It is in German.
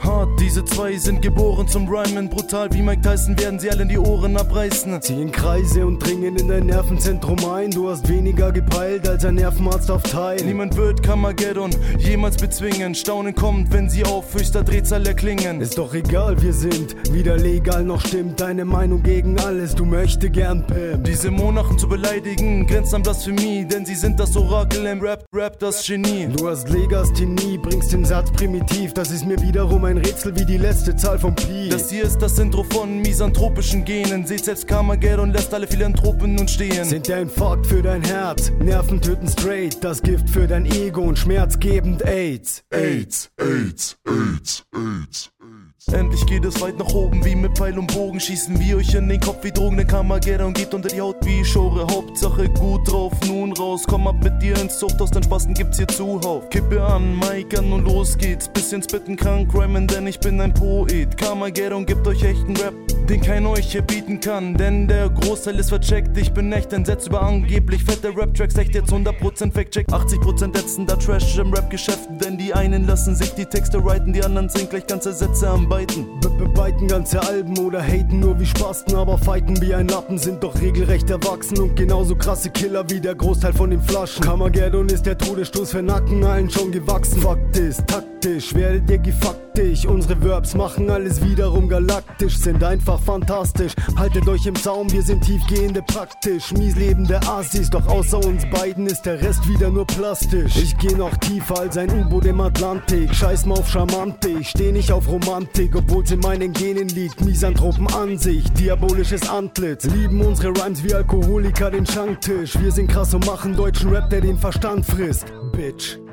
Hart, diese zwei sind geboren zum Rhymen. Brutal wie Mike Tyson werden sie alle in die Ohren abreißen. Ziehen Kreise und dringen in dein Nervenzentrum ein. Du hast weniger gepeilt als ein Nervenarzt auf Teil. Niemand wird Carmageddon jemals bezwingen. Staunen kommt, wenn sie auf höchster Drehzahl erklingen. Ist doch egal, wir sind weder legal noch stimmt deine Meinung gegen alles. Du möchte gern Pimp. Diese Monarchen zu beleidigen grenzt an Blasphemie, denn sie sind das Orakel im Rap das Genie. Du hast Legasthenie, bringst den Satz primitiv. Das ist mir wiederum ein Rätsel wie die letzte Zahl von Pi. Das hier ist das Intro von misanthropischen Genen. Seht selbst Carmageddon lässt alle Philanthropen nun stehen. Sind der Infarkt für dein Herz, Nerven töten straight. Das Gift für dein Ego und schmerzgebend AIDS. AIDS, AIDS, AIDS, AIDS. Endlich geht es weit nach oben, wie mit Pfeil und Bogen. Schießen wir euch in den Kopf wie Drogen, denn Carmageddon geht unter die Haut wie Schore. Hauptsache gut drauf, nun raus, komm ab mit dir ins Zuchthaus, denn Spasten gibt's hier zuhauf. Kippe an, Mic an und los geht's, bisschen spitten krank, rhymen, denn ich bin ein Poet. Carmageddon gibt euch echten Rap, den kein euch hier bieten kann, denn der Großteil ist vercheckt. Ich bin echt entsetzt über angeblich fette Rap-Tracks, echt jetzt 100% Fact-Check, 80% ätzender Trash im Rap-Geschäft, denn die einen lassen sich die Texte writen, die anderen sind gleich ganze Sätze am Beiten. Beiten ganze Alben oder haten nur wie Spasten, aber fighten wie ein Lappen, sind doch regelrecht erwachsen und genauso krasse Killer wie der Großteil von den Flaschen. Carmageddon ist der Todesstoß für Nacken, allen schon gewachsen. Fakt ist, taktisch, werdet ihr gefaktisch. Unsere Verbs machen alles wiederum galaktisch, sind einfach fantastisch. Haltet euch im Zaum, wir sind tiefgehende praktisch. Mies lebende Assis, doch außer uns beiden ist der Rest wieder nur plastisch. Ich geh noch tiefer als ein U-Boot im Atlantik. Scheiß mal auf Charmante, ich steh nicht auf Romantik, obwohl's in meinen Genen liegt. Misanthropen-Ansicht, diabolisches Antlitz. Lieben unsere Rhymes wie Alkoholiker den Schanktisch. Wir sind krass und machen deutschen Rap, der den Verstand frisst. Bitch.